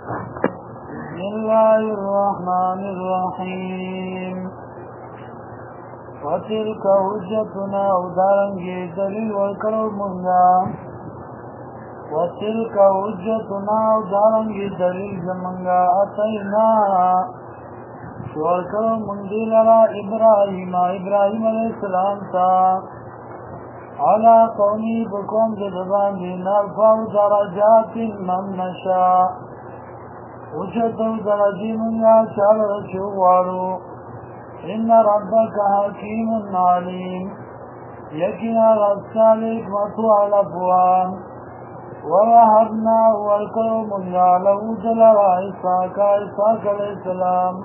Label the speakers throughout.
Speaker 1: بسم الله الرحمن الرحيم وتلك حجتنا ودارنگی دلیل ورکڑو منگا وتلك حجتنا ودارنگی دلیل زمنگا اتینا ورکڑو منگی لرا ابراہیم علیہ السلام تا علا قومی بکوم جدبان دینار فاو درجات من نشا وجدو درجی منگا چال رچو وارو ان ربک حکیم علیم یکنا رسالک مطوع لفوان ووهبنا ورکو منگا لہو دلوا اسحاق علیہ السلام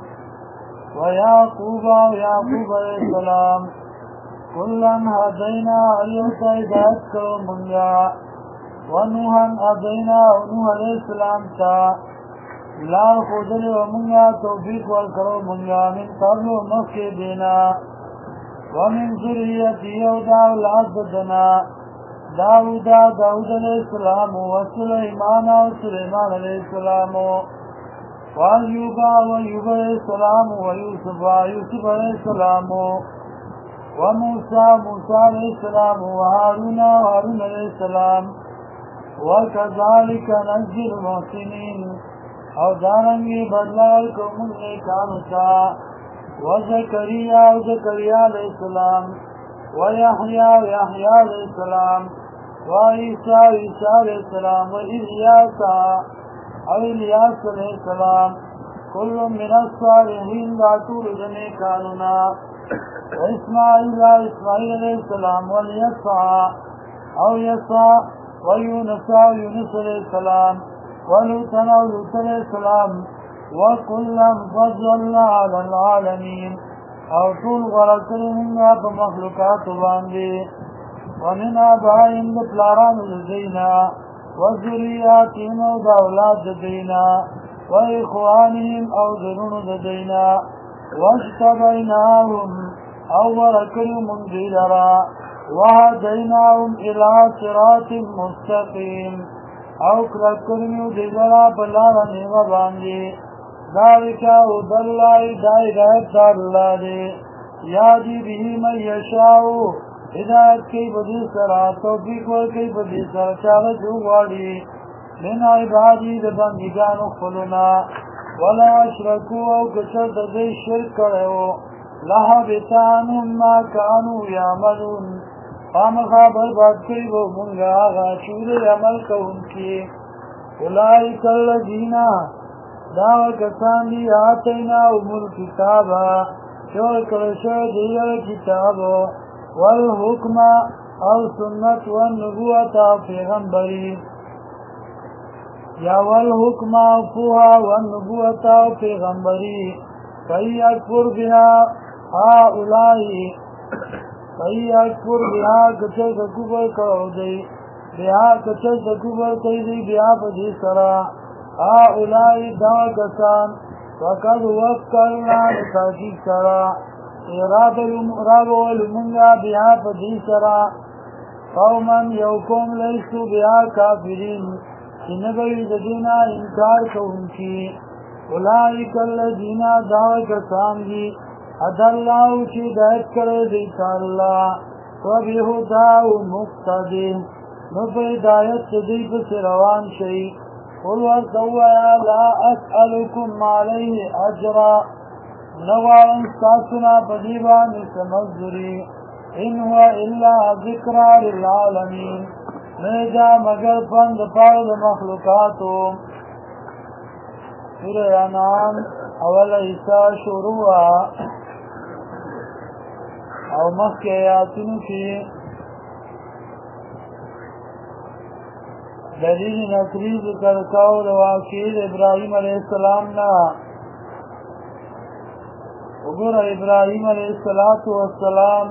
Speaker 1: ویعقوب علیہ السلام کلن هدینا ایوتا ہدایت کرو منگا ونوحن هدینا ونوح علیہ السلام تا لار خودل و منگا توفیق والکرو منگا من قبل و مخی دینا ومن ذریتی و داولاد دنا داود علیہ السلام و سلیمان علیہ السلام وایوب علیہ السلام و یوسف علیہ السلام وموسى علیہ السلام وهارون علیہ السلام وكذلك نجزي المحسنين او دارنگی بدلال کو من نیکانو تا وزکریا علیہ السلام ویحیی علیہ السلام وعیسیٰ علیہ السلام والیاس علیہ السلام کل من الصالحین داتور نیکانونا واسماعیل علیہ السلام والیسع او یسع ویونس علیہ السلام ولوطا علیہ السلام وكلا فضلنا على العالمين او طول غرقل منها بمخلوقات باندي ومن آبائهم بطلاران لدينا وذرياتهم او دولاد لدينا واخوانهم او ذنون لدينا واجتبيناهم او ورقل من ديلرا وهديناهم الى صراط مستقيم او کلکرمیو دیگرا بلارا نیمہ باندی ذالکا ادلائی دائی رہت دار اللہ دے یادی بھی من یشاؤ ہدایت کی بدی سرا توفیق کی بدی سرا چاہتا جو واری من عبادی دبندگان خلنا ولا اشرکو او کچر دی شرک کرے ہو لحبتانم ما کانو یعملون خامخا برباد کری وہ منگا آغا چود عمل کا ان کی اولئک الذین دعوی کسان دی آتینا امور کتابا شور کرشو دیگر کتاب والحکم او سنت والنبوت او پیغمبری یا والحکم او فوها والنبوت او پیغمبری کئی اکفر بها اولائی کئی اکفر بها کچر کبر کرو دی بها کچر کبر کئی دی بها پدی سرا اولائی دعا کسان وقد وکرنا لتاکیب سرا راب والمنگا بها پدی سرا قوما یوکم لیسو بها کافرین چنگوی ددینا انکار کونکی اولئک الذین دعا کسان دی حد اللہ چی دائت کرے دیتا اللہ وبہداو مقتدی نفع دایت دیپ سے روان شئی قل وردویا لا اسألکم علیہ اجرا نوارن ساسنا بدیبان سمزدری ان هو الا ذکرہ للعالمین میجا مگر پند پارد مخلوقاتو سورہ انعام اول عیسیٰ شروع او مخی آیاتنو کی دلیل نقلی ذکر کاو واقعی ابراہیم علیہ السلام نا اگر ابراہیم علیہ السلام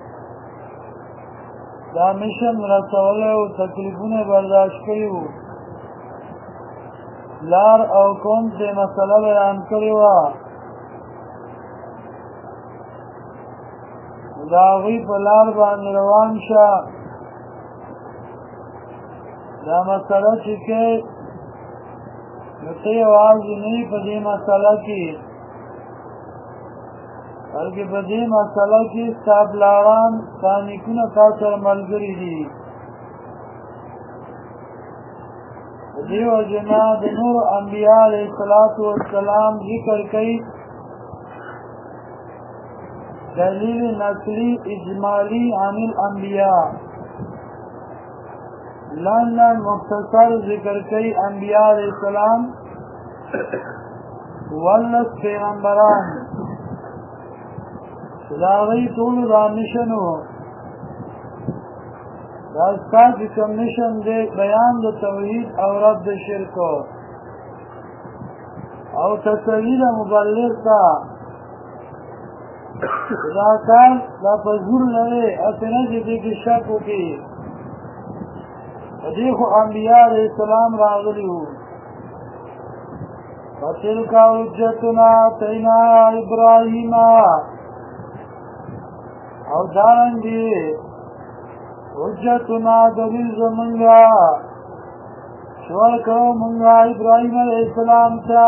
Speaker 1: دا مشن رسوله و تکلیفون برداشت کریو لار او قوم سے مسئلہ بیان کریوا داغی پلار بانی روان شا دا مسئلہ چکے نو ته یوازې نه یې په دې مسله کې بلکې په دې مسله کې ستا پلاران ستا نیکونه تا سره ملګري دي په دې وجه نه د نورو انبیا علیه السلام ذکر کوي دلیل نقلی اجمالی عن الانبیاء لن مختصر ذکر کئی انبیاء علیہ السلام ولس پیغمبران داغی طول دا مشنو داستا کی کم مشن دے بیان دا توحید او رد شرکو او تصویر مبلغ تا دا کار دا پزور لئے اتنا جدی کی شکو کی دیکھو انبیاء علیہ السلام راغلیو فتلک حجتنا آتینا ابراہیم او دارنگی حجتنا دلیل زمنگا شورکو منگا ابراہیم علیہ السلام تا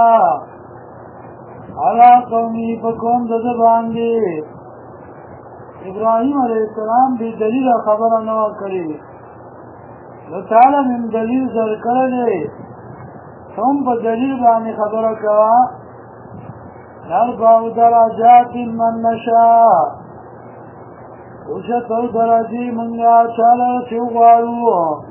Speaker 1: علا قومی پکوم دزبانگی ابراہیم علیہ السلام بھی دلیل خبر نو کری نو تعالی من دلیل ذر کرده تم پا دلیل بانی خبر کوا نرفع درجات من نشا اوشت او درجی منگا چالا چو غارو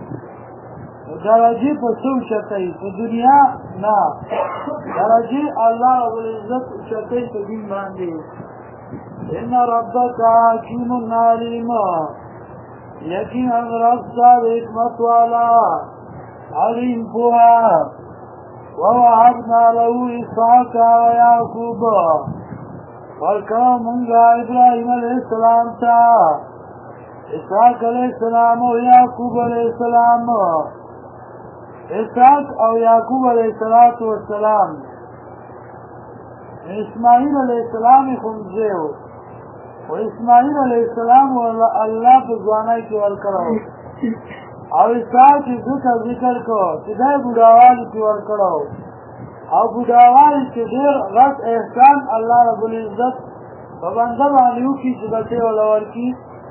Speaker 1: درجی پا سو شتی پا دنیا نا درجی اللہ رب العزت شتی پا دین باندی ان ربک حکیم علیم یقین رفتا حکمت والا علیم پوها ووعدنا له اسحاق ویعقوب ورکو منگا ابراہیم علیہ السلام تا اسحاق علیہ السلام و یعقوب علیہ السلام اسحاق او یعقوب علیہ السلام اسماعیل علیہ السلام خمزیو و اسماعیل علیہ السلام و اللہ پر زوانائی کی والکرو او اسحاق کی ذکر کو چدائی بوداوالی کی والکرو او بوداوالی کی دیر غط احسان اللہ رب العزت و بندب آنیو کی چدتے ولور کی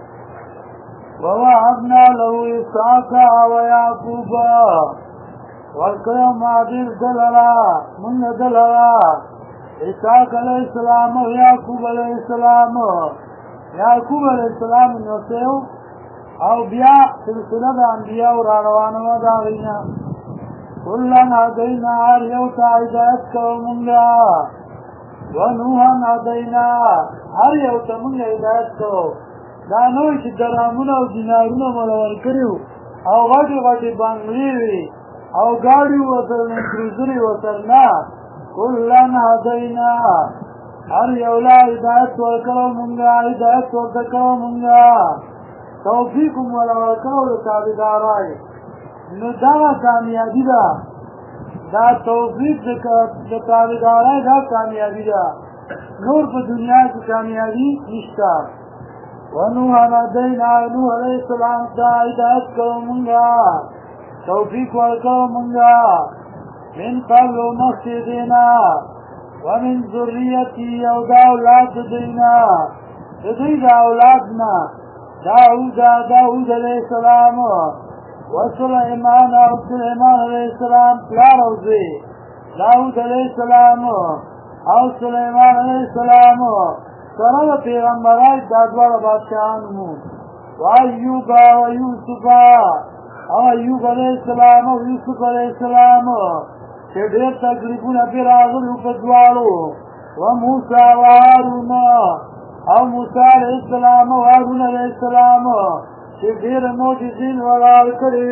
Speaker 1: ووعدنا له اسحاق و یعقوب والکرو معدیر دلرا من دلرا اسحاق علیہ السلام و یعقوب علیہ السلام یعقوب علیہ السلام نوسیو او بیا سلسلہ دا انبیاء و راروانو دا غینا کلن عدینا عریوتا عدایت کرو منگا و نوحن عدینا عریوتا منگا عدایت کرو دا نوی چی درامون و دینارون ملور کریو او غٹی غٹی بانگلیوی او گاڑی وصل نکروزری وصل نا کلن عدینا ہر یولا ہدایت ورکرو منگا ہدایت ورکرو منگا توفیقم ولا ورکرو تابدارائی نو دا کامیابی دا دا توفیق دا تابدارائی دا کامیابی دا نور پا دنیا کی کامیابی نشتا ونوحا ندینا نوح علیہ السلام تا ہدایت کرو منگا توفیق ورکرو منگا من قبل مخشدنا ومن ذریتی او دا اولاد دینا دی دا اولادنا داود علیہ السلام و سلیمان علیہ السلام پلاروزی داود علیہ السلام او سلیمان علیہ السلام سرد پیغمبرائی دادوار بادشاہانمو و ایوبا و یوسفا او ایوب علیہ السلام و یوسف علیہ السلام کہ دیر تقریبون پیر آغل اپدوارو و موسیٰ و حارون او موسیٰ علیہ السلام و حارون علیہ السلام کہ دیر موجزین ولار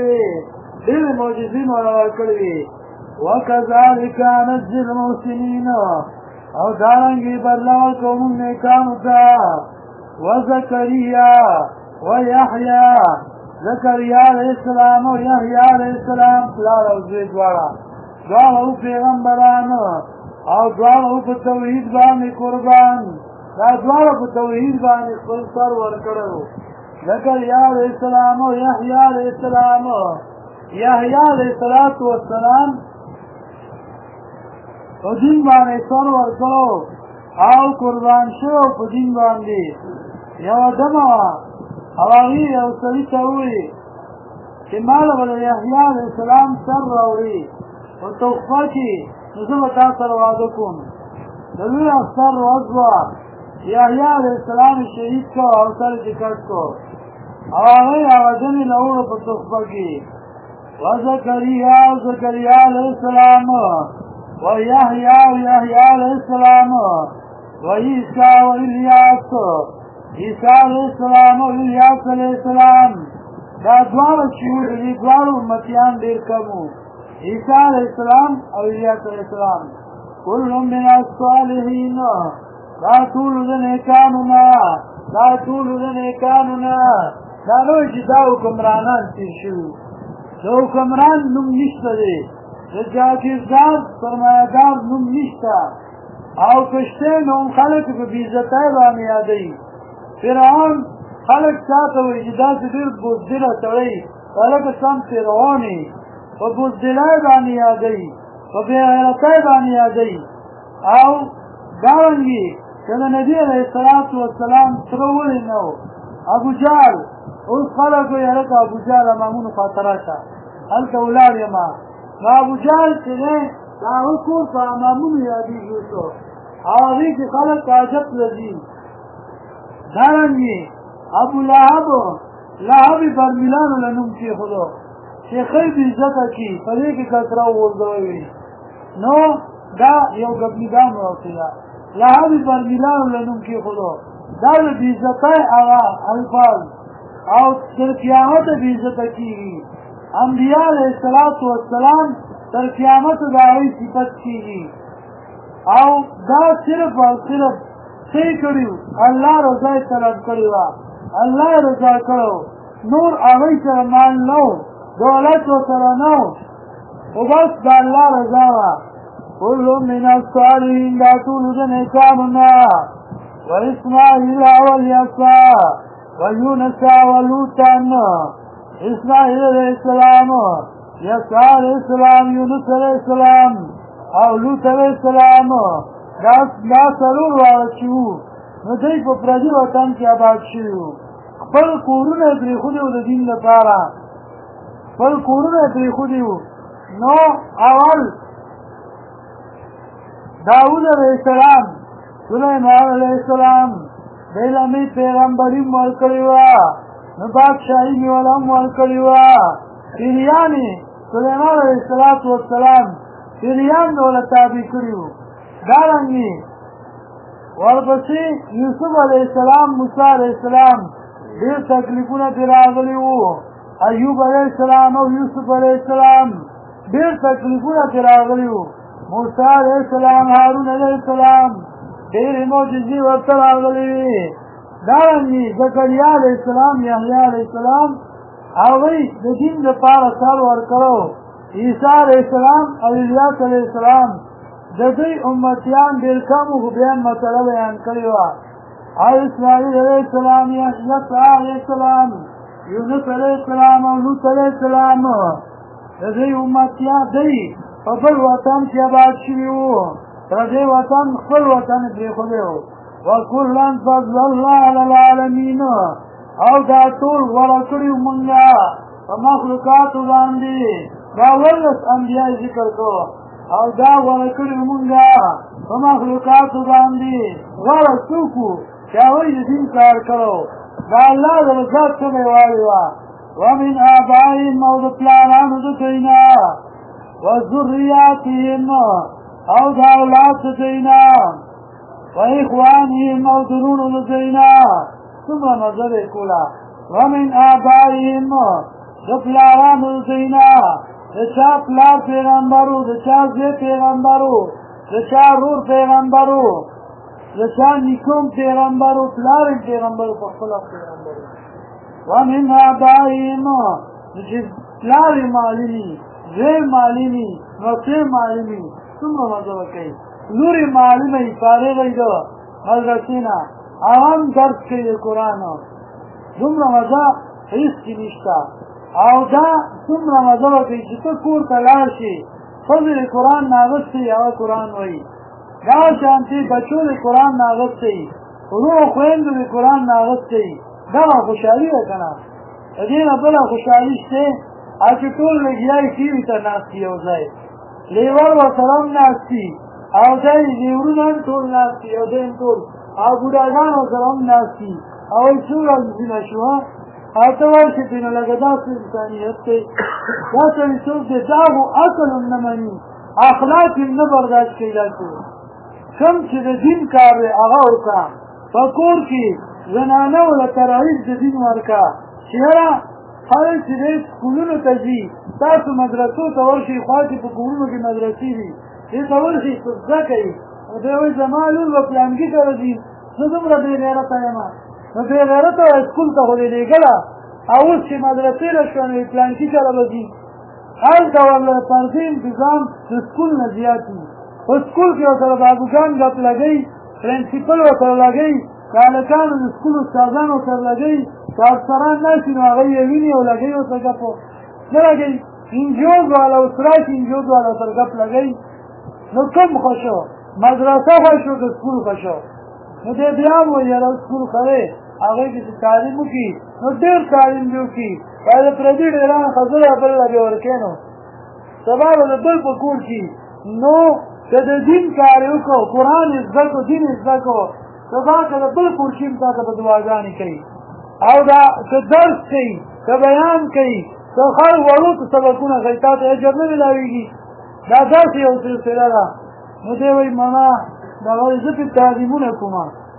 Speaker 1: کروی وکذالک نجزی المحسنین او دارنگی بدلاو قوم نیکانتا و زکریہ و یحییٰ زکریہ علیہ السلام و یحییٰ علیہ السلام پلار او زیدوارا دوارو پیغمبران او دوارو پا توحید بانی قربان دا دوارو پا توحید بانی خلصر ورکرو زکریہ علیہ السلام و یحییٰ علیہ السلام یحییٰ علیہ السلام په دین باندې سر ورکړو او قربان شو په دین باندې یو دمه او هغې یو سړي ته ووایي چې ماله به د یحیی علیه السلام سر راوړي په تحفه کې نو زه به تا سره واده کوم د لوی اختر ورځ وه یحیی علیه السلام شهید کړ او سر یې کټ کړ او هغه یې هغه دمې له وړو په تحفه کې وزکریا علیه السلام ويحيى عليه السلام وعيسى وإلياس عيسى عليه السلام وإلياس عليه السلام دا دوارا شهود دی دوارا امتیان دیر کمو عیسی علیہ السلام او الیاس علیہ السلام کل من الصالحین دا طول دنیکانونا دا نوی چی دا حکمرانان تیر شو دا حکمران نم نشتا دی دا جاگیردار سرمایدار نم نشتا او کشتے نوم خلق پا بیزتای بانی آدئی فرعون خلق چاہتا ہوئی جدا سے دیر بزدل تڑی خلق سم فرعونی پا بزدلائی بانی آدئی پا بیغیرتای بانی آدئی او دارنگی کنا نبی علیہ السلام ترولی نو ابو جال اس خلق ہوئی حلق ابو جال امامون خاطراتا حلق اولاد یما ابو جال چنے داو کور پا امامون یادی جوشو آغی کی خلق عجب لذیم دارنگی ابو لہب برمیلانو لنم کی خودو شیخی بیزتا کی پدی کی کسراو وزدوئی نو دا یو گبنی دام روکیلا لہب برمیلانو لنم کی خودو دا بیزتای آغا الفاظ او در قیامت بیزتا کی گی انبیاء علیہ السلام در قیامت داوی صفت کی گی او دا صرف او صرف صحیح کریو اللہ رضای طلب کریوا اللہ رضا کرو نور آغی سر مال نو دولت و سر نو و بس دا اللہ رضاوا کلو من الصالحین دا طول دن اکامنا و اسماعیل والیسا و یونسا و لوتان اسماعیل علیہ السلام یسا علیہ السلام یونس علیہ السلام او لوط علیہ السلام دا سرور وارچیو نو دی پا پردی وطن کی آباد شیو خپل کورونه پریخودیو د دین لپاره خپل کورونه پریخودیو نو اول داود علیہ السلام سلیمان علیہ السلام دیلمی پیغمبری ورکړیوا نو بادشاہی میولم ورکړیوا پیریانی سلیمان علیہ السلام پیریان دوله تابع کړیو دارنگی ورپسی یوسف علیہ السلام موسیٰ علیہ السلام دیر تکلیفون پر آغلیو ایوب علیہ السلام او یوسف علیہ السلام دیر تکلیفون پر آغلیو موسیٰ علیہ السلام حارون علیہ السلام دیر موجزی ورطر آغلی دارنگی زکریا علیہ السلام یحیی علیہ السلام آغی دین دپار سار ورکرو عیسیٰ علیہ السلام او الیاس علیہ السلام ددی امتیان دیر کمو بیان مسئلہ بیان کریوا او اسماعیل علیہ السلام یسعا علیہ السلام یونس علیہ السلام او لوط علیہ السلام ددی امتیان دی خپل وطن کی آباد شویو ددی وطن خپل وطن پریخودیو وکلن فضل اللہ علی العالمین او دا طول ورکڑیو منگا مخلوقاتو باندی دا ورلس انبیاء ذکر کو او دا ورکڑی منگا و مخلوقاتو باندی ورسوکو چاوی دین کار کرو دا اللہ دا رضات سمی والیوا ومن آبائیم او دا پلانانو دا دینا و ذریاتیم او دا اولاد دا دینا و اخوانیم او درونو دا دینا سمرا نظر کولا ومن آبائیم دا پلانانو دا دینا دچا پلار پیغمبرو دچا زی پیغمبرو دچا رور پیغمبرو دچا نکوم پیغمبرو پلار پیغمبرو پخلاق پیغمبرو ومن آبائیم دچا پلار معلومی زی معلومی نوچه معلومی سمرو مزو کئی لوری معلومی پاره گئی دو مدرسینا عوام درس کئی قرآنو سمرو مزو حیث کی نشتا او دا څومره مزه وکړي چې ته کور ته لاړ شي ښځې د قرآن نه اغوستی هغه قرآن وایي، دا شانتې بچو د قرآن نه اغوستی، ورو خویندو د قرآن نه اغوستی، دغه خوشحالي ده که نه؟ د دې نه بله خوشحالي شته چې ټول لګیایي ټي وي ته ناست یو ځای، لیور ورسره هم ناست دي او دی لیورونه هم ټول ناست دي او دی هم ټول او بوډاګان ورسره هم ناست دي او وایي څو ورځونه شوه او ته ورشې پرې نو لکه داسې انسانیت دی. دا سړي څوک دی دا خو عقل هم نه مني، اخلاق هم نه برداشت کوي. داسې کوم چې د دین کار دی هغه وکړه، په کور کې زنانه له ترایز د دین ورکړه چې یاره خلک چې دی سکولونو ته ځي، تاسو مدرسو ته ورشئ، خوا چې په کورونو کې مدرسې دي دې ته ورشئ څه زده کوي. نو دی وایي زما لور به پلانکي سره ځي، زه دومره بې غیرته یم. نو بې غیرته سکول ته خو دې لېږله او اوس چې مدرسې له شوه نو پلانکي سره به ځي. هلته ورله فرضي انتظام د سکول نه زیات وي. په سکول کې ورسره بابوګان ګپ لګوي، پرنسپل ورسره لګوي، د هلکانو د سکول استادان ورسره لګوي، که افسران ناشي نو هغه یې ویني او لګوي ورسره ګپ نه لګوي. انجیوز والا اوس راشي انجیوز والا سره ګپ لګوي. نو کوم ښه شو؟ مدرسه ښه شو که سکول ښه شو؟ نو دی بیا هم وایي یاره سکول ښه دی، هغې کې چې تعلیم وکړي نو ډېر تعلیم دې وکړي، باید د پردي ډېران ښځله بل له بې ورکوې نو سبا به د بل په کور کې نو که د دین کار یې وکړو، قرآن یې زده کړو، دین یې زده کړو، سبا که د بل کور کې هم تا ته به دعاګانې کوي او دا که درس کوي، که بیان کوي، که خلک وړو ته سبقونه کوي، تا ته اجر نه میلاوېږي. دا داسې یو سلسله ده. نو دی وایي ماما دغه زه پرې تعظیمونه کوم.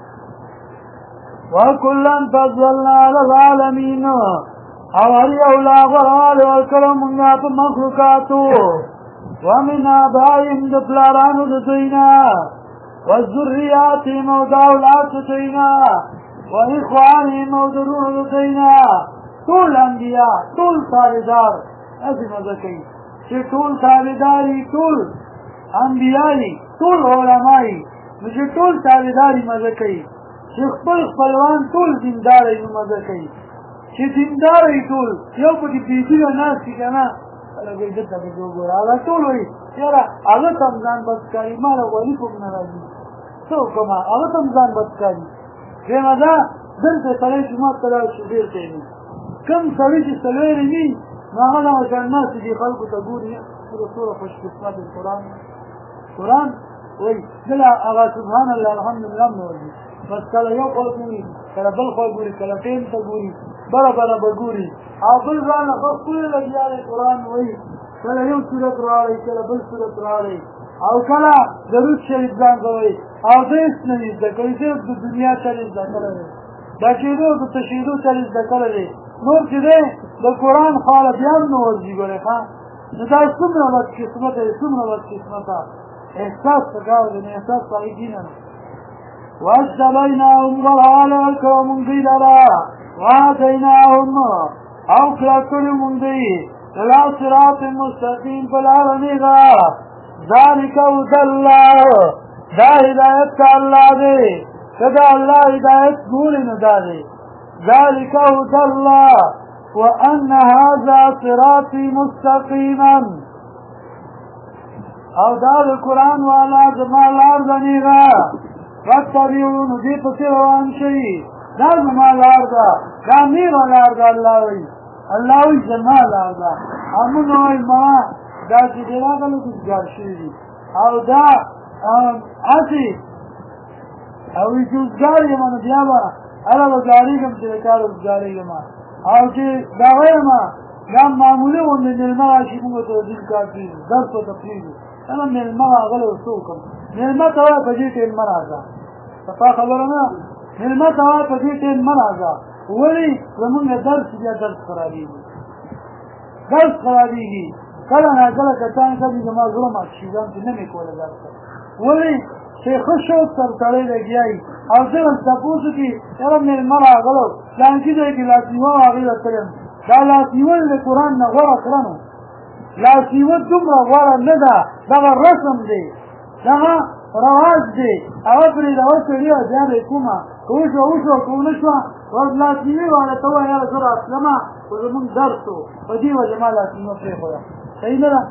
Speaker 1: وکلا فضلنا علی العالمین، او هر یو لا غوره ورکړو مونږه په مخلوقاتو، ومن آبائهم د پلارانو د دوی نه، وذریاتهم او د اولاد د دوی نه، واخوانهم او د وروڼو د دوی نه، ټول انبیا ټول تابعدار. هسې مزه کوي چې ټول تابعدار وي، ټول انبیا وي، ټول علما وي، نو چې ټول تابعدار وي مزه کوي. چې خپل خپلوان ټول دیندار وي نو مزه کوي. چې دیندار وي ټول یو پکې بېدینه ناست وي که نه، خلک وایي دلته پکې وګوره، هغه ټول وایي یاره هغه ته هم ځان بد ښکاري، ما له ولي کوم نه راځي، څه وکړمه هغه ته هم ځان بد ښکاري. درېیمه دا دلته سړی جومات ته لاړ شي ډېر کوي، کوم سړي چې څلوېرې وي نو هغه دغه شان ناست دي خلکو ته ګوري، څومره خوشقسمت قرآن وایي دله هغه سبحان الله الحمدلله هم نه ورځي، بس کله یو خوا ګوري، کله بل خوا ګوري، کله ټیم ته ګوري، بله بله به ګوري او بل ځان له ښکلې لګیا دی. قرآن وایي کله یو صورت راوړئ، کله بل صورت راوړئ او کله درود شریف ځان ته وایي او د هېڅ نه وي زده کړی، صرف د دنیا چلې زده کړی دی، د کېدو د تشهیدو چلې زده کړی دی، نور چې دی د قرآن خواله بیا هم نه ورځي. ګورئ ښه نو دا څومره بدقسمته دی، څومره بدقسمته. احساس پکار دی، احساس په هغې کښېنه. واجتبیناهم ورحال ورکړو مونږ دوی لره، وآتیناهم او کړه کړي مونږ دوی الی صراط مستقیم په لاره نیغه. ذلک هدی الله، دا هدایت د الله دی، که د الله هدایت ګورې نو دا دی. ذلک هدی الله وان هذا صراطي مستقیما، او دا د قرآن والا زما لار ده نیغه، فاتبعوا نو دې پسې روان شئ، دا زما لار ده، دا نیغه لار ده. الله وایي الله وایي زما لار ده. همون وایي ما دا چې دی راغلی ګزګار شوي دي او دا هسې او وایي چې اوزګار یم نو بیا به هله به ګارېږم چې د کار اوزګارېږم، او چې دا وایم دا معمولي غوندې مېلمه راشي مونږ ته دین کار کېږي، درس ورته پرېږدو، هله مېلمه راغلی او څه وکړم. مېلمه ته وایه په دې ټیم مه راځه، صفا خبره نه، مېلمه ته وایه په دې ټیم مه راځه. ولې زمونږ درس بیا درس خرابېږي، درس خرابېږي. کله ناکله کسان کوي زما زړه مات شي ځان چې نه مې کولی درس، ولې چې ښه شوق سر سړی لګیا وي او زه ورته تپوس وکړي یاره مېلمه راغلو فلانکي ځای کې لاس نیوه هغې ته تلم، دا لاس نیول د قرآن نه غوره کړه نو لاس نیول دومره غوره نه ده، دغه رسم دی، دغه رواج دی، هغه پرېږده سړي بیا به یې کومه که وشوه وشوه که ونه شوه ورځ لاس نیوې والا ته ووایه یاره زه راتلمه خو زمونږ درس و په دې وجه ما لاس نیوه پرېښوده، صحیح نه ده.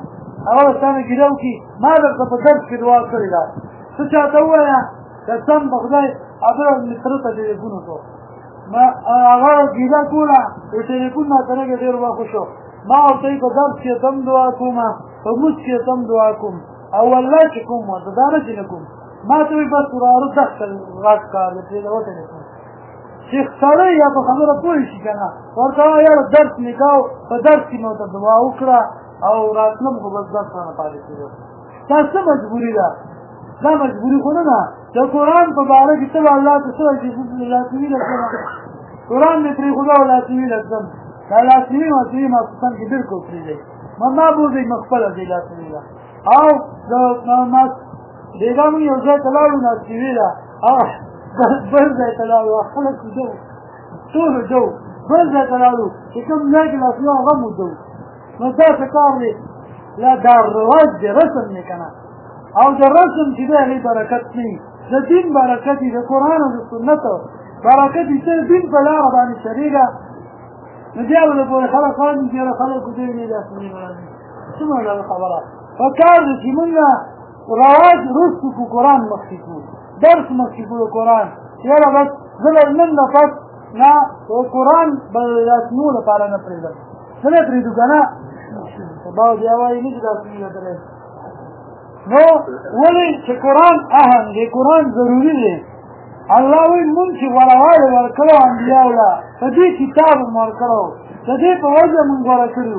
Speaker 1: هغه ستانه ګیره وکړي ما درته په درس کې دعا کړې ده څه چاته ووایه که سم په خدای ابره مې تره ته ټېلیفون وکړو هغه ګیله کوله د ټېلیفون نه ترګې ډېر وخت شو ما ورته په درس کې تم دعا کوم په مونځ کې تم دعا کوم او والله چې کوم ورته دا نه چې نه کوم ما ته وایي بس وراره دخل غږ کار د ټېلیفون شیخ سړی یا په خبره پوه شي که نه ورته وایه یاره درس مې کو په درس کې مې ورته دعا وکړه او راتلم خو بس درس رانه پاتې کېدو دا څه مجبوري ده دا مجبوري خو نه ده د قرآن په باره کې ته به الله ته څه وایي چې لاسني لږم قرآن مې پرېښوده او لاسني لږم دا لاسني ماسني ماسوسن کې بلکل پرېږدئ ما بوځئ مه خپله ځئ لاسني ده او د بېګا مونږ یو ځای ته لاړو ناسني ده او بل ځای ته لاړو خلک وځو ټول وځو بل ځای ته لاړو چې کوم ځای کې لاسني هغه هم وځو نو دا څه کار دی لا دا رواج دی رسم دی که نه او د رسم چې دی هغې برکت نه وي د دین برکت وي د قرآن او د سنت برکت وي ته دین په لاره باندې شریږه نو بیا به د پورې خلک خاندي چې یاره خلک کوزوي نه داسې نه راځي څومره ډول خبره په کار دی چې مونږ رواج رستو کړو قرآن مخکې کړو درس مخکې کړو قرآن یاره بس زه به نن نه پس نه قرآن به رسمو لپاره نه پرېږدم څه نه پرېږدو که نه سبا بیا وایي نه چې داسې نه درې نو ولې چې قرآن اهم دی قرآن ضروري دی الله وایي مونږ چې غوره ورکړو انبیاو له په دې کتاب مو ورکړو د دې په وجه مونږ غوره کړي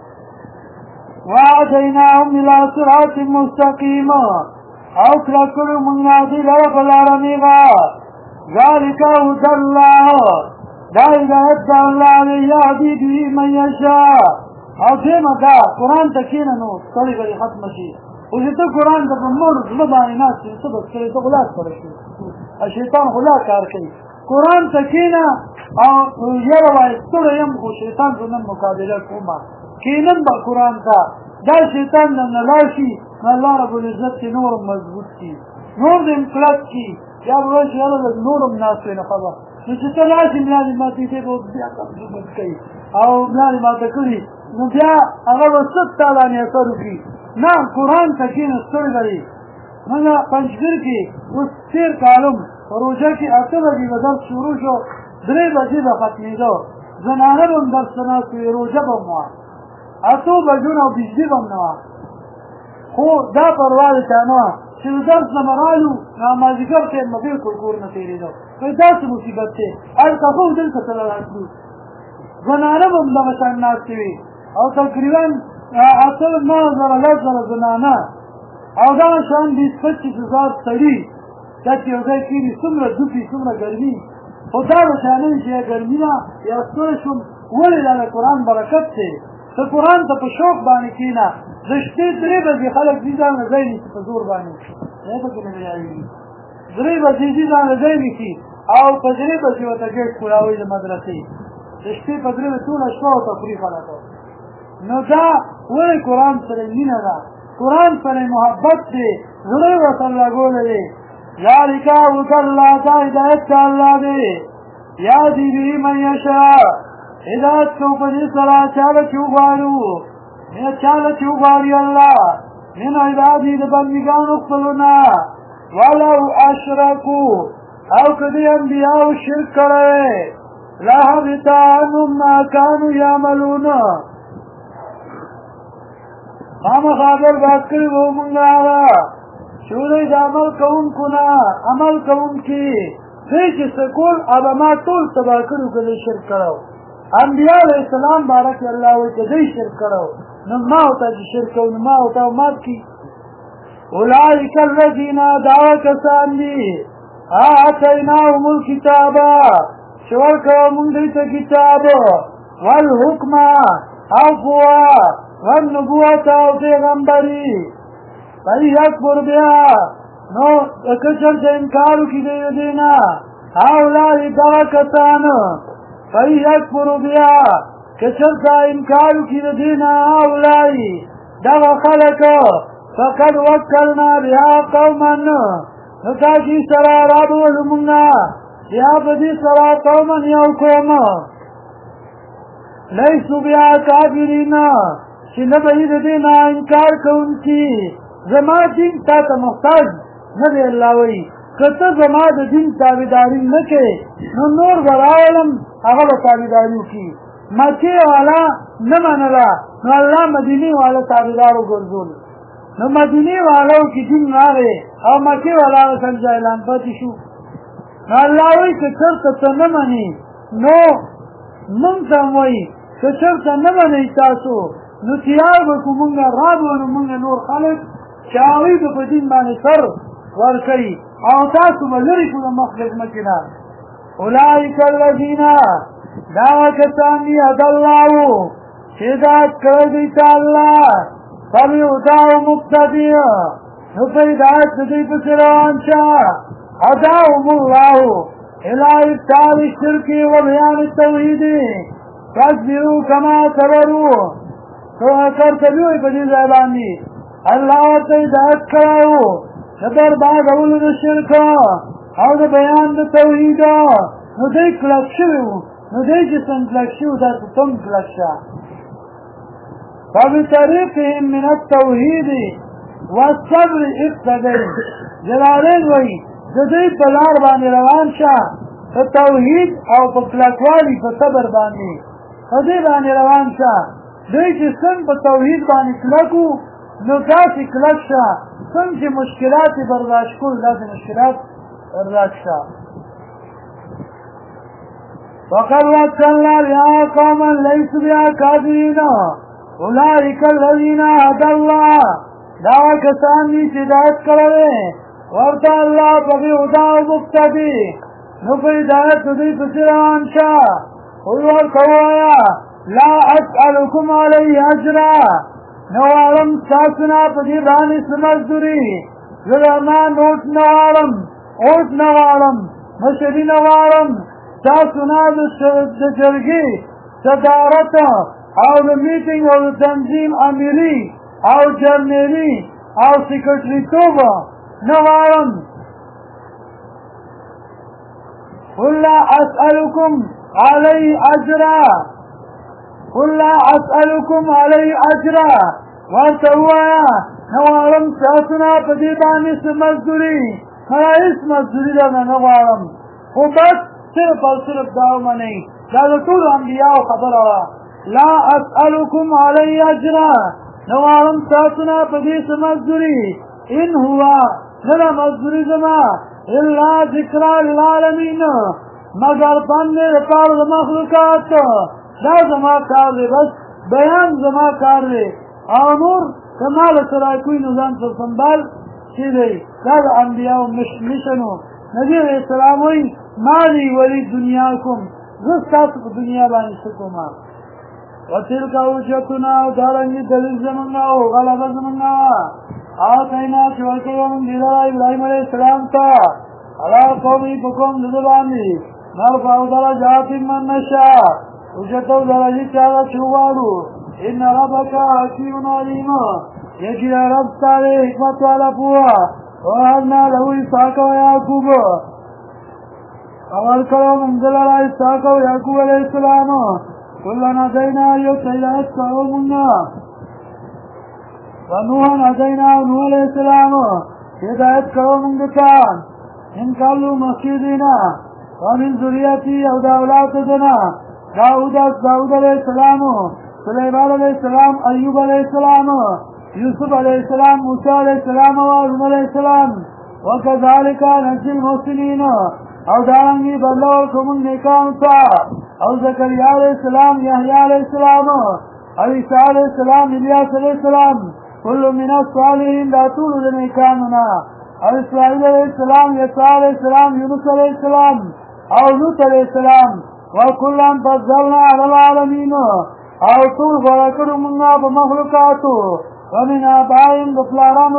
Speaker 1: وهدیناهم الی صراط مستقیم او کړه کړو مونږ هغوی لره په لاره نیغه ذلک هدی الله دا هدایت د الله دی یهدي به من یشاء او دیمه دا قرآن ته کښېنه نو ستړې به دې ختمه شي خو چې ته قرآن ته په مړ زړه باندې ناست یې څه به ستړې ته غلا ستړی شي شیطان غلا کار کوي قرآن ته کښېنه او یاره وایي ستړی یم خو شیطان زه نن مقابله کومه کښېنم به قرآن ته دا شیطان درنه لاړ شي نو الله ربالعزت چې نور مضبوط کړي نور دې کلک کړي یا به وایي چې یاره لږ نور هم ناست وی نه خبر نو چې ته لاړ شي ملا دې ماتې دی به بیا تقدمت کوي او ملا دې ماته کړي نو بیا هغه به ست تا باندې اثر وکړي نه قرآن ته کښېنه ستړی لري موږ پنجګر کې اوس تېر کالم په روژه کې 8 بجې به درس شروع شو 3 بجې به ختمېده زنانه به هم درس ته ناست وې روژه به هم وه 8 بجو نه او بجلي به هم نه وه خو دا پروا د چا نه وه چې د درس نه به رالو نو مازدیګر ټایم به بلکل کور نه تېرېده وایي دا څه مصیبت دی هلته خو دلته سره راتلو زنانه به هم دغه شان ناستې وي او تقریبا 8,000 زنانه او دغه شان 20-25,000 سړي دا چې یو ځای کېږي څومره دوپي څومره ګرمي خو دا به چا نه وي چې یا ګرمي ده یا ستړی شوم ولې دا د قرآن برکت دی ته قرآن ته په شوق باندې کښېنه د شپې 3 بجې خلک ځي ځان له ځای نیسي په زور باندې دی پکې نه ویاړېږي 3 بجې ځي ځان له ځای نیسي او په 3 بجې ورته ګېټ کولاوي د مدرسې د شپې په 3 ټوله شپه او تفریح خلکو نو دا ولې قرآن سره مینه ده قرآن سره محبت دی زړه یې ورسره لګولی دی ذلک هدی الله دا هدایت د الله دی یهدي به من یشاء هدایت کوو په دې سره چاله چې وغواړو چاله چې وغواړي الله من عبادي د بندګانو خپلو نه ولو اشرکو او که دې انبیاو شرک کړی لحبط عنهم ما کانوا یعملون خامخا برباد کړي وو مونږ هغه چې دوی د عمل کوونکو نه عمل کوونکي دوی چې څه کول هغه ما ټول تباه کړي که دوی شرک کړی انبیا علیه السلام باره کې الله وایي که دوی شرک کړی نو ما ورته چې شرک کوو نو ما ورته مات کړي اولئک الذین دعا کسان دي آتیناهم الکتاب چې ورکړو مونږ دوی ته کتاب والحکم او پوهه والنبوة او پیغمبری فی اکبر بیا نو کچر سے انکارو کی دینا اولائی دغا کسان فی اکبر بیا کچر سے انکارو کی دینا اولائی دغا خلق فقد وکلنا بیا قوما نتاکی سرا رابو زمنا بیا بدی سرا قوما یو قوم لیسو بیا کافرین چې نه به یې د دې نه انکار کوونکي زما دین تا ته محتاج نه دی. الله وایي که ته زما د دین تابعداري نه کوې نو نور به راولم هغه به تابعداري وکړي. مکې والا نه منله نو الله مدینې والا تابعدار وګرځول. نو مدینې والاو کې دین راغی او مکې والا هغه څنګه جاهلان پاتې شو. نو الله وایي که چېرته ته نه منې نو مونږ ته هم وایي که چېرته نه منئ تاسو نو تیار به کړو مونږ رابولو مونږ نور خلک چې هغوی به په دین باندې سر ورکوي او تاسو به لرې کړو د مخ د ځمکې نه. اولئک الذین دا کسان دي هدی الله چې هدایت کړی دوی ته الله فبهداه مقتدی نو په هدایت د دوی پسې روان شه. هداهم الله إلى إبطال الشرك وبيان التوحيد فاصبروا كما صبروا کرتبیوی په دې ځای باندې الله ورته هدایت کړی و د بربادولو د شرک او د بیان د توحید. نو دی کلک شوي وو نو دی چې څنګه کلک شوي وو داسې ته هم کلک شه. فبطریقهم من التوحید والصبر اقتدی جلالین وایي د دوی په لار باندې روان شه په توحید او په کلکوالي په صبر باندې په دې باندې روان شه. دوی چې څنګه په توحید باندې کلک وو نو داسې کلک شه څنګه چې مشکلات یې برداشت کړو داسې مشکلات برداشت شه. وقد وكلنا بها قوما ليسوا بها كافرين اولئک الذین هدی الله دا کسان دي چې هدایت کړی ورته الله بهداه مقتدی نو په هدایت د دوی پسې روان شه. قل ورته ووایه لا اسألکم علیه اجرا نه غواړم ستاسو نه په دې باندې څه مزدوري. زه د ما نوټ نه غواړم اوټ نه غواړم مشري نه غواړم ستاسو نه د جرګې صدارت او د میټینګ او د تنظیم امیري او جرنیلي او سیکرټریتوب نه غواړم. قل لا اسألکم علیه اجرا قل لا اسألکم علیه اجرا ورته ووایه نه غواړم ستاسو نه په دې باندې څه مزدوري هیڅ مزدوري درنه نه غواړم خو بس صرف او صرف دا ومنئ دا د ټولو انبیاو خبره وه. لا اسألکم علیه اجرا نه غواړم ستاسو نه په دې څه مزدوري ان هو نه ده مزدوري زما الا ذکرا للعالمین مگر پندې دپاره د مخلوقات دا زما کار دی بس بیان زما کار دی او نور که ما له سره کوي نو ځان سره سنبال چې دی دا د انبیاو مشن و. نبي علیه السلام وایي ما لی ولی دنیاکم زه ستاسو په دنیا باندې څه کومه. وتلک حجتنا او دارنګې دلیل زمونږ او غلبه زمونږ آتینا چې ورکړی موږ دې لره ابراهیم علیه السلام ته علی قومي په قوم د ده باندې نرفع درجات من نشاء حجت او درجې چې هغه چې وغواړو. ان ربک حکیم علیم یقینا رب ستا دی حکمت والا پوهه. ووهبنا له اسحاق ویعقوب او ورکړو موږ ده لره اسحاق او یعقوب علیه السلام کلا هدینا یو ته هدایت کړو موږ ونوحا هدینا او نوح علیه السلام هدایت کړو موږ ته من قبل مخکې دینا ومن ذریتی او د اولاد ده نه داود علیه السلام سلیمان علیه السلام ایوب علیه السلام یوسف علیه السلام موسی علیه السلام او هارون علیه السلام وکذلک نجزی المحسنین او دارنګې بدله ورکړو موږ نیکانو ته او زکریا علیه السلام یحیی علیه السلام او عیسی علیه السلام الیاس علیه السلام کل من الصالحین دا ټولو د نیکانو نه او اسماعیل علیه السلام یسع علیه السلام یونس علیه السلام او لوط علیه السلام وکلا فضلنا علی العالمین او ټول غوره کړو موږ په مخلوقاتو. ومن آبائهم د پلارانو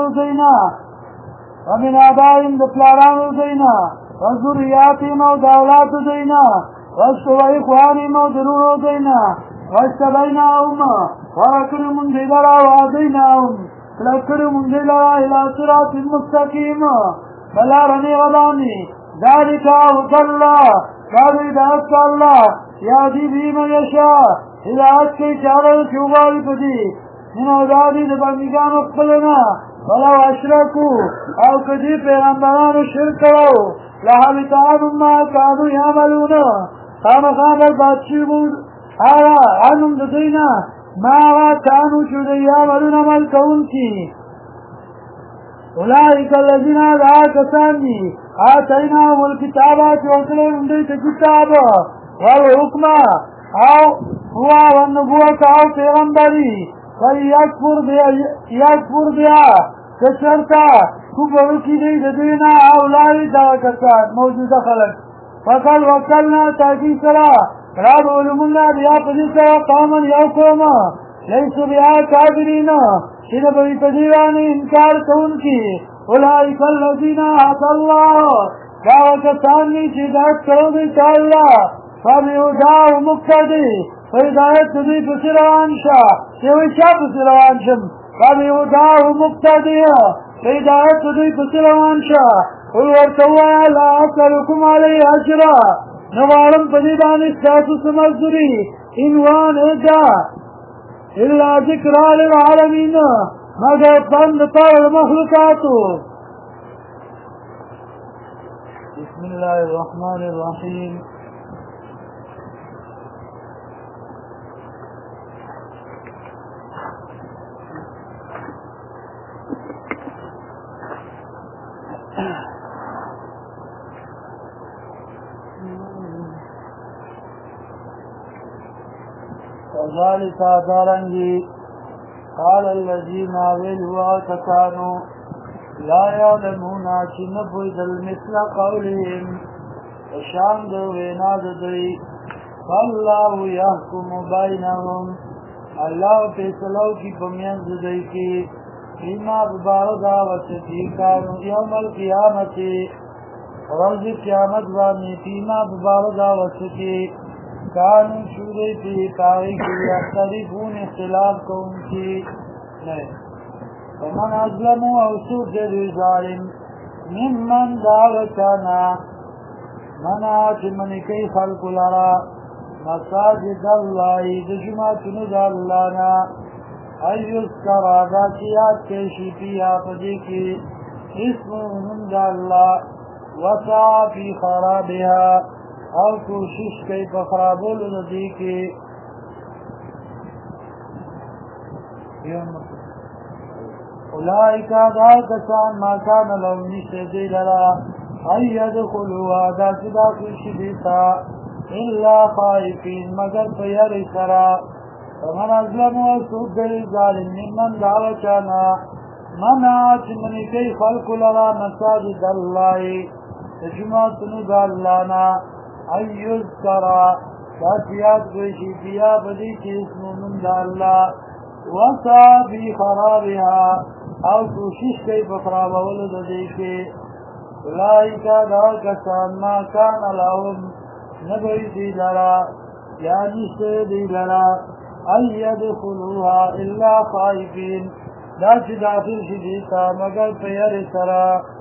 Speaker 1: دوی نه وذریاتهم او د اولادو دوی نه واخوانهم او د وروڼو دوی نه واجتبیناهم غوره کړو موږ دوی لره وهدیناهم کلک کړو موږ دوی لره الی صراط مستقیم په لاره نیغه باندې. ذلک هدی الله دا د هدایت الله یهدي به من یشاء هدایت کوي چې هغه چې وغواړي په دې من ازادی د بندگانو خپلنا ولو اشرکو او کدی پیغمبرانو شرک کرو لحبط عنهم ما كانوا يعملون خامخا برباد شوی بود عنهم د دوینا ما كانوا چې دوی یعملون عمل کوونکي اولئک الذین لا کسان دي آتیناهم الکتاب چې ورکړی موږ دوی ته کتاب والحکم او هو والنبوة او پیغمبري یکفر بیا کشرتا کفر کی دی دوینا اولائی دا کسان موجوده خلق فقل وکلنا تاکی سرا راب علم اللہ بیا پدی سرا قوما یو قوما لیسو بیا کابرین شد بوی پدیوانی انکار کون کی اولئک الذین آتا اللہ داو کسانی چی داد کرو دیتا اللہ فبیوداو مقتدی فهدایت دوی پسی روان شا چیوی چا پسی روان شم فبیوداو مقتدی فهدایت دوی پسی روان شا قل ورطوایا لا اکلکم علی اجرا نوارم پدیبانی ساتو سمزدری انوان ادا الا ذکرہ للعالمین مگر بند پر المخلوقاتو بسم اللہ الرحمن الرحیم وذلك دارنگی قال الذين ولوا كانوا لا يعلمون چنبویدل مثل قولهم وشان دو ویناد دوی فالله يحكم بينهم اللہ فیصلو کی پمیند دوی کی فیما بباردا وستی کانو یوم القیامت روز قیامت وانی فیما بباردا وستی کانو شوری پی کاری کی اختلفون اختلاف کون کی نہیں فمن ازلمو او سوک جدوی ظالم ممن دعوتانا منعات منکی خلق لرا مساجد اللہ دجماتن دالانا ایوز کرادا کیات کیشی پیا پدی کی اسم من دالا وسع فی خرابها او کوشش کئی پخرابول ندی کی اولئک دا کسان ما کان لهم نشته دی لرا ای یدخلوا دا چدا کشی دیتا الا خائفین مگر پیر سرا فمن ازلم و سوک دل ظالم ممن دعوتانا منعات منی کئی خلق لرا مساجد اللہ تجمعتنو دالانا ایوز کرا تاتیات گوشی پیا بدی کی اسم من دالا وسا بی خرابها او کوشش کئی بخراب ولد دیکھے اولئیکا دا کسان ما کان لهم نبوی دی لرا یعنی سے دی لرا ای یدخلوها الا خائفین دا چی داخل شدیتا مگر پیر سرا